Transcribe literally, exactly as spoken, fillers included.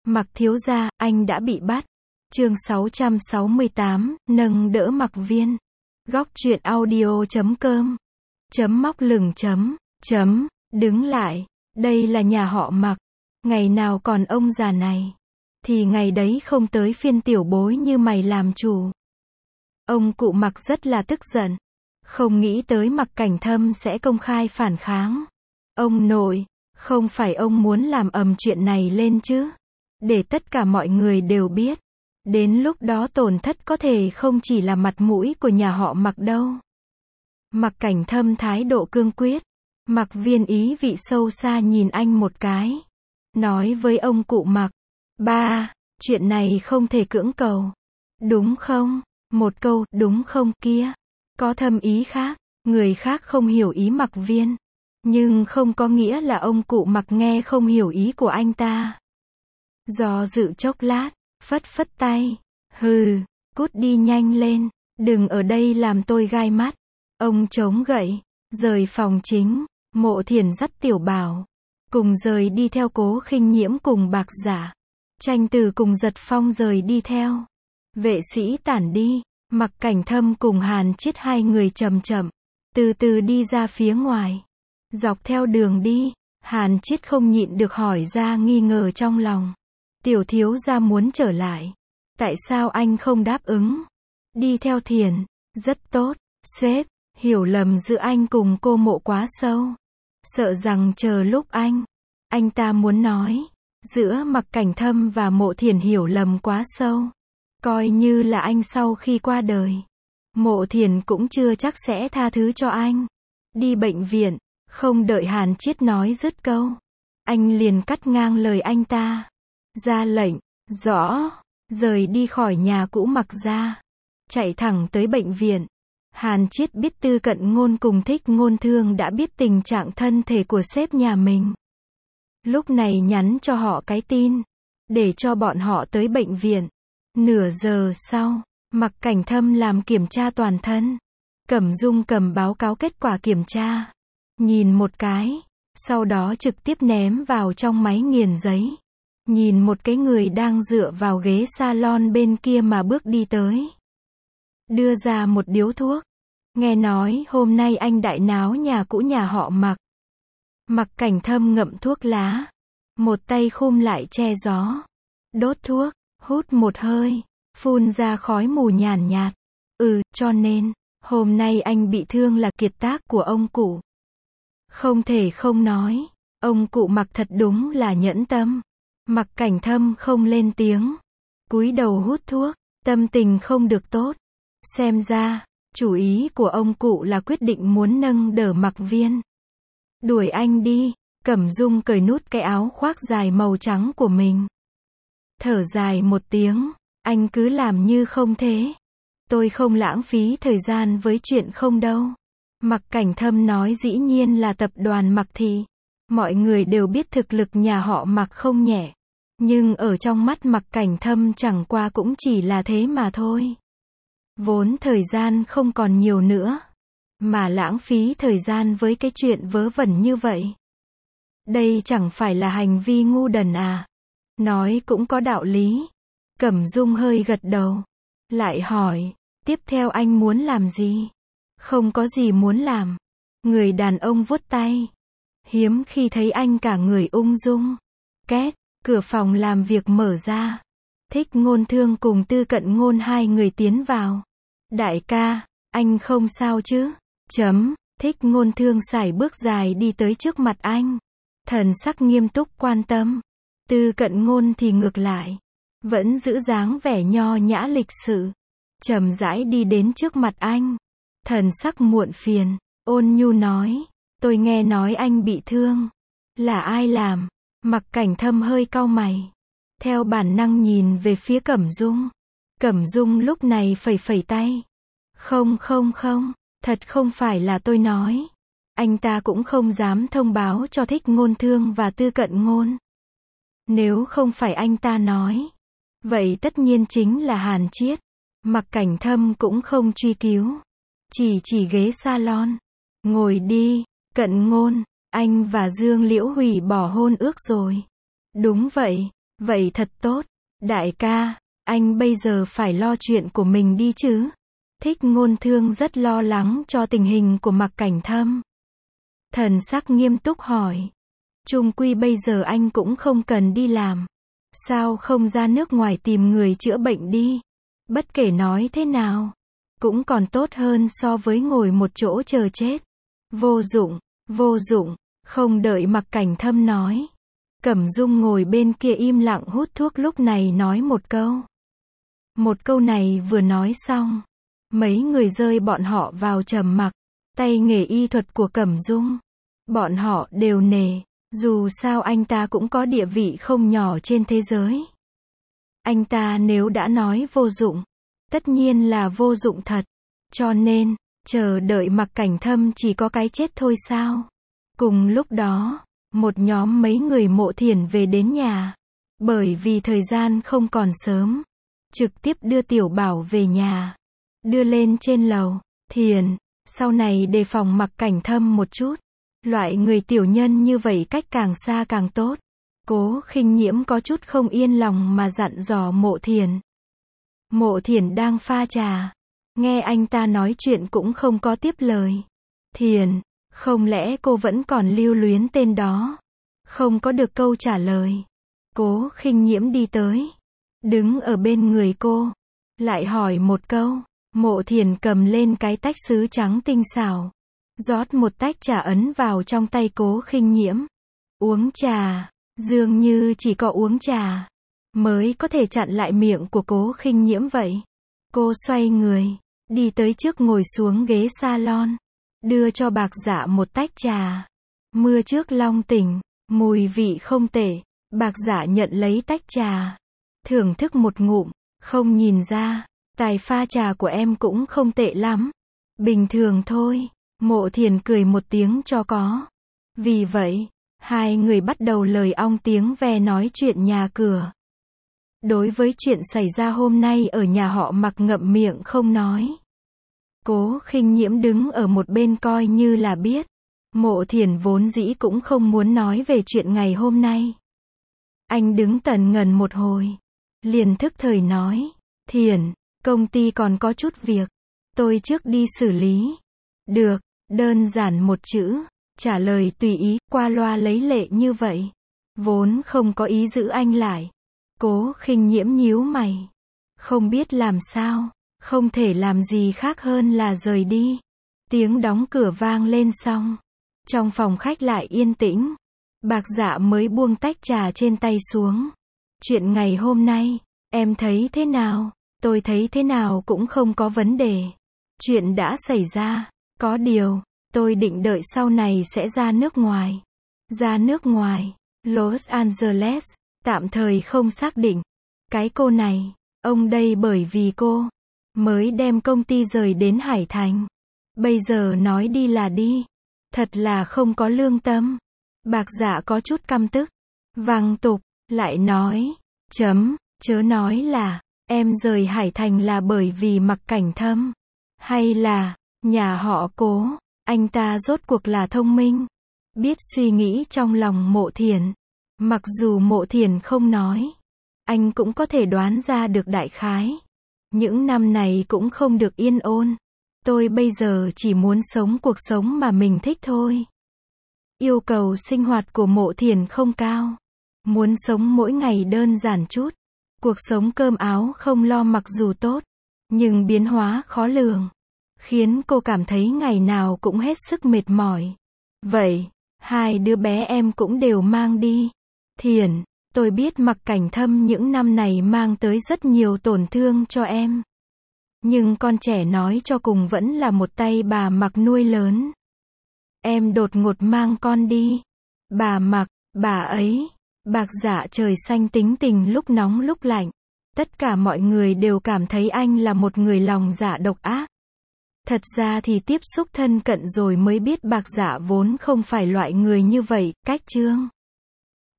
Mặc thiếu gia, anh đã bị bắt. Chương sáu trăm sáu mươi tám, nâng đỡ Mặc Viên. Góc truyện audio chấm com. Chấm móc lửng chấm. Chấm, đứng lại. Đây là nhà họ Mặc. Ngày nào còn ông già này. Thì ngày đấy không tới phiên tiểu bối như mày làm chủ. Ông cụ Mặc rất là tức giận. Không nghĩ tới Mặc Cảnh Thâm sẽ công khai phản kháng. Ông nội, không phải ông muốn làm ầm chuyện này lên chứ. Để tất cả mọi người đều biết. Đến lúc đó tổn thất có thể không chỉ là mặt mũi của nhà họ Mặc đâu. Mặc Cảnh Thâm thái độ cương quyết. Mặc Viên ý vị sâu xa nhìn anh một cái. Nói với ông cụ Mặc. Ba, chuyện này không thể cưỡng cầu. Đúng không? Một câu, đúng không kia. Có thâm ý khác. Người khác không hiểu ý Mặc Viên. Nhưng không có nghĩa là ông cụ Mặc nghe không hiểu ý của anh ta. Do dự chốc lát, phất phất tay. Hừ, cút đi nhanh lên. Đừng ở đây làm tôi gai mắt. Ông chống gậy, rời phòng chính. Mộ Thiển dắt Tiểu Bảo. Cùng rời đi theo Cố Khinh Nhiễm cùng Bạc Giả. Tranh Từ cùng Giật Phong rời đi theo. Vệ sĩ tản đi. Mặc Cảnh Thâm cùng Hàn Chiết hai người chậm chậm. Từ từ đi ra phía ngoài. Dọc theo đường đi, Hàn Chiết không nhịn được hỏi ra nghi ngờ trong lòng. Tiểu thiếu gia muốn trở lại. Tại sao anh không đáp ứng? Đi theo Thiển. Rất tốt, sếp. Hiểu lầm giữa anh cùng cô Mộ quá sâu. Sợ rằng chờ lúc anh. Anh ta muốn nói. Giữa Mặc Cảnh Thâm và Mộ Thiển hiểu lầm quá sâu. Coi như là anh sau khi qua đời. Mộ Thiển cũng chưa chắc sẽ tha thứ cho anh. Đi bệnh viện. Không đợi Hàn Chiết nói dứt câu. Anh liền cắt ngang lời anh ta. Ra lệnh. Rõ. Rời đi khỏi nhà cũ Mặc ra. Chạy thẳng tới bệnh viện. Hàn Chiết biết Tư Cận Ngôn cùng Thích Ngôn Thương đã biết tình trạng thân thể của sếp nhà mình. Lúc này nhắn cho họ cái tin. Để cho bọn họ tới bệnh viện. Nửa giờ sau, Mặc Cảnh Thâm làm kiểm tra toàn thân. Cẩm Dung cầm báo cáo kết quả kiểm tra. Nhìn một cái. Sau đó trực tiếp ném vào trong máy nghiền giấy. Nhìn một cái người đang dựa vào ghế salon bên kia mà bước đi tới. Đưa ra một điếu thuốc. Nghe nói hôm nay anh đại náo nhà cũ nhà họ Mặc. Mặc Cảnh Thâm ngậm thuốc lá. Một tay khum lại che gió. Đốt thuốc, hút một hơi. Phun ra khói mù nhàn nhạt. Ừ, cho nên, hôm nay anh bị thương là kiệt tác của ông cụ. Không thể không nói. Ông cụ Mặc thật đúng là nhẫn tâm. Mặc Cảnh Thâm không lên tiếng. Cúi đầu hút thuốc. Tâm tình không được tốt. Xem ra, chủ ý của ông cụ là quyết định muốn nâng đỡ Mặc Viên. Đuổi anh đi. Cẩm Dung cởi nút cái áo khoác dài màu trắng của mình. Thở dài một tiếng. Anh cứ làm như không thế. Tôi không lãng phí thời gian với chuyện không đâu. Mặc Cảnh Thâm nói dĩ nhiên là tập đoàn Mặc thì. Mọi người đều biết thực lực nhà họ Mặc không nhẹ. Nhưng ở trong mắt Mặc Cảnh Thâm chẳng qua cũng chỉ là thế mà thôi. Vốn thời gian không còn nhiều nữa. Mà lãng phí thời gian với cái chuyện vớ vẩn như vậy. Đây chẳng phải là hành vi ngu đần à. Nói cũng có đạo lý. Cẩm Dung hơi gật đầu. Lại hỏi. Tiếp theo anh muốn làm gì? Không có gì muốn làm. Người đàn ông vuốt tay. Hiếm khi thấy anh cả người ung dung. Két. Cửa phòng làm việc mở ra. Thích Ngôn Thương cùng Tư Cận Ngôn hai người tiến vào. Đại ca, anh không sao chứ? Chấm. Thích Ngôn Thương sải bước dài đi tới trước mặt anh. Thần sắc nghiêm túc quan tâm. Tư Cận Ngôn thì ngược lại. Vẫn giữ dáng vẻ nho nhã lịch sự. Chậm rãi đi đến trước mặt anh. Thần sắc muộn phiền. Ôn nhu nói. Tôi nghe nói anh bị thương. Là ai làm? Mặc Cảnh Thâm hơi cau mày. Theo bản năng nhìn về phía Cẩm Dung. Cẩm Dung lúc này phẩy phẩy tay. Không không không. Thật không phải là tôi nói. Anh ta cũng không dám thông báo cho Thích Ngôn Thương và Tư Cận Ngôn. Nếu không phải anh ta nói. Vậy tất nhiên chính là Hàn Chiết. Mặc Cảnh Thâm cũng không truy cứu. Chỉ chỉ ghế salon. Ngồi đi, Cận Ngôn. Anh và Dương Liễu hủy bỏ hôn ước rồi. Đúng vậy. Vậy thật tốt. Đại ca, anh bây giờ phải lo chuyện của mình đi chứ. Thích Ngôn Thương rất lo lắng cho tình hình của Mạc Cảnh Thâm. Thần sắc nghiêm túc hỏi. Chung quy bây giờ anh cũng không cần đi làm. Sao không ra nước ngoài tìm người chữa bệnh đi? Bất kể nói thế nào, cũng còn tốt hơn so với ngồi một chỗ chờ chết. Vô dụng, vô dụng, không đợi Mạc Cảnh Thâm nói. Cẩm Dung ngồi bên kia im lặng hút thuốc lúc này nói một câu. Một câu này vừa nói xong, mấy người rơi bọn họ vào trầm mặc. Tay nghề y thuật của Cẩm Dung, bọn họ đều nể. Dù sao anh ta cũng có địa vị không nhỏ trên thế giới. Anh ta nếu đã nói vô dụng, tất nhiên là vô dụng thật. Cho nên, chờ đợi Mạc Cảnh Thâm chỉ có cái chết thôi sao? Cùng lúc đó, một nhóm mấy người Mộ Thiển về đến nhà. Bởi vì thời gian không còn sớm, trực tiếp đưa Tiểu Bảo về nhà. Đưa lên trên lầu. Thiển, sau này đề phòng Mạc Cảnh Thâm một chút. Loại người tiểu nhân như vậy cách càng xa càng tốt. Cố Khinh Nhiễm có chút không yên lòng mà dặn dò Mộ Thiển. Mộ Thiển đang pha trà. Nghe anh ta nói chuyện cũng không có tiếp lời. Thiển, không lẽ cô vẫn còn lưu luyến tên đó? Không có được câu trả lời. Cố Khinh Nhiễm đi tới. Đứng ở bên người cô. Lại hỏi một câu. Mộ Thiển cầm lên cái tách sứ trắng tinh xảo. Rót một tách trà ấn vào trong tay Cố Khinh Nhiễm. Uống trà. Dường như chỉ có uống trà mới có thể chặn lại miệng của Cố Khinh Nhiễm vậy. Cô xoay người. Đi tới trước ngồi xuống ghế salon. Đưa cho Bạc Dạ một tách trà. Mưa trước long tỉnh. Mùi vị không tệ. Bạc Dạ nhận lấy tách trà. Thưởng thức một ngụm. Không nhìn ra. Tài pha trà của em cũng không tệ lắm. Bình thường thôi. Mộ Thiển cười một tiếng cho có. Vì vậy, hai người bắt đầu lời ong tiếng ve nói chuyện nhà cửa. Đối với chuyện xảy ra hôm nay ở nhà họ Mạc ngậm miệng không nói. Cố Khinh Nhiễm đứng ở một bên coi như là biết. Mộ Thiển vốn dĩ cũng không muốn nói về chuyện ngày hôm nay. Anh đứng tần ngần một hồi. Liền thức thời nói. Thiển, công ty còn có chút việc. Tôi trước đi xử lý. Được, đơn giản một chữ. Trả lời tùy ý, qua loa lấy lệ như vậy. Vốn không có ý giữ anh lại. Cố Khinh Nhiễm nhíu mày. Không biết làm sao. Không thể làm gì khác hơn là rời đi. Tiếng đóng cửa vang lên xong. Trong phòng khách lại yên tĩnh. Bạc Dạ mới buông tách trà trên tay xuống. Chuyện ngày hôm nay, em thấy thế nào? Tôi thấy thế nào cũng không có vấn đề. Chuyện đã xảy ra. Có điều, tôi định đợi sau này sẽ ra nước ngoài. Ra nước ngoài. Los Angeles. Tạm thời không xác định. Cái cô này, ông đây bởi vì cô mới đem công ty rời đến Hải Thành. Bây giờ nói đi là đi. Thật là không có lương tâm. Bạc Dạ có chút căm tức. Vàng tục, lại nói. Chấm, chớ nói là, em rời Hải Thành là bởi vì Mạc Cảnh Thâm. Hay là, nhà họ Cố, anh ta rốt cuộc là thông minh. Biết suy nghĩ trong lòng Mộ Thiển. Mặc dù Mộ Thiển không nói, anh cũng có thể đoán ra được đại khái. Những năm này cũng không được yên ổn. Tôi bây giờ chỉ muốn sống cuộc sống mà mình thích thôi. Yêu cầu sinh hoạt của Mộ Thiển không cao. Muốn sống mỗi ngày đơn giản chút. Cuộc sống cơm áo không lo mặc dù tốt, nhưng biến hóa khó lường. Khiến cô cảm thấy ngày nào cũng hết sức mệt mỏi. Vậy, hai đứa bé em cũng đều mang đi. Thiển, tôi biết Mạc Cảnh Thâm những năm này mang tới rất nhiều tổn thương cho em. Nhưng con trẻ nói cho cùng vẫn là một tay bà Mạc nuôi lớn. Em đột ngột mang con đi. Bà Mạc, bà ấy. Bạc Dạ trời xanh tính tình lúc nóng lúc lạnh. Tất cả mọi người đều cảm thấy anh là một người lòng dạ độc ác. Thật ra thì tiếp xúc thân cận rồi mới biết Bạc Dạ vốn không phải loại người như vậy. Cách chương